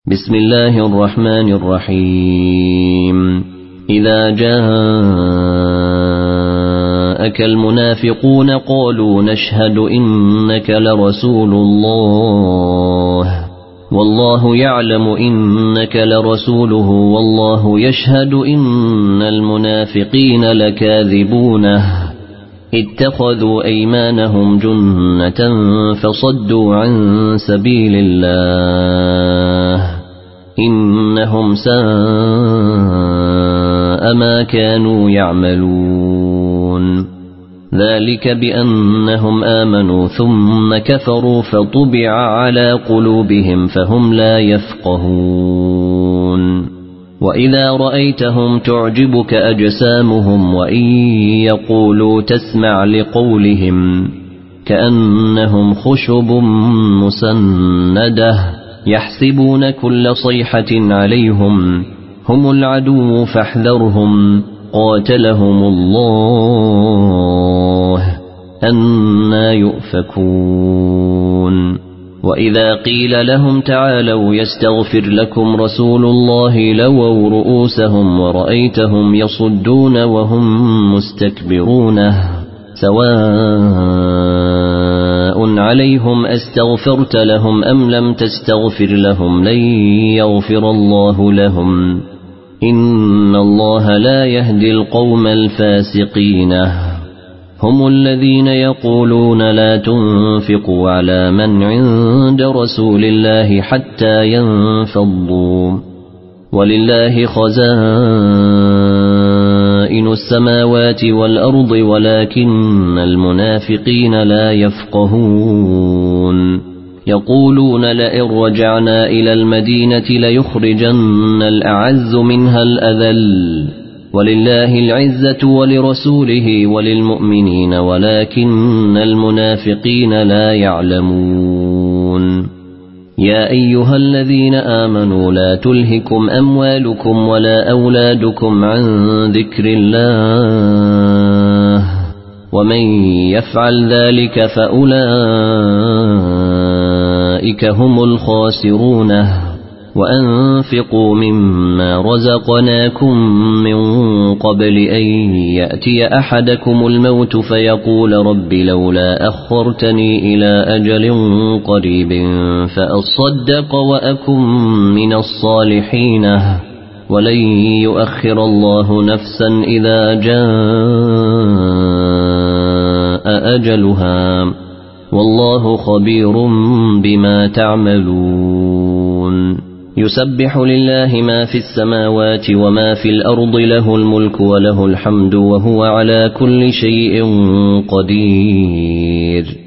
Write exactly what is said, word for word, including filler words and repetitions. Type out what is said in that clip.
بسم الله الرحمن الرحيم إذا جاءك المنافقون قالوا نشهد إنك لرسول الله والله يعلم إنك لرسوله والله يشهد إن المنافقين لكاذبونه اتخذوا أيمانهم جنة فصدوا عن سبيل الله إنهم ساء ما كانوا يعملون ذلك بأنهم آمنوا ثم كفروا فطبع على قلوبهم فهم لا يفقهون وإذا رأيتهم تعجبك أجسامهم وإن يقولوا تسمع لقولهم كأنهم خشب مسندة يحسبون كل صيحة عليهم هم العدو فاحذرهم قاتلهم الله أنى يؤفكون وإذا قيل لهم تعالوا يستغفر لكم رسول الله لووا رؤوسهم ورأيتهم يصدون وهم مستكبرون سواء عليهم أستغفرت لهم أم لم تستغفر لهم لن يغفر الله لهم إن الله لا يهدي القوم الفاسقين هم الذين يقولون لا تنفقوا على من عند رسول الله حتى ينفضوا ولله خزائن السماوات والأرض ولكن المنافقين لا يفقهون يقولون لئن رجعنا إلى المدينة ليخرجن الأعز منها الأذل ولله العزة ولرسوله وللمؤمنين ولكن المنافقين لا يعلمون يا أيها الذين آمنوا لا تلهكم أموالكم ولا أولادكم عن ذكر الله ومن يفعل ذلك فأولئك هم الخاسرون وأنفقوا مما رزقناكم من قبل أن يأتي أحدكم الموت فيقول رب لولا أخرتني إلى أجل قريب فأصدق وأكن من الصالحين ولن يؤخر الله نفسا إذا جاء أجلها والله خبير بما تعملون يسبح لله ما في السماوات وما في الأرض له الملك وله الحمد وهو على كل شيء قدير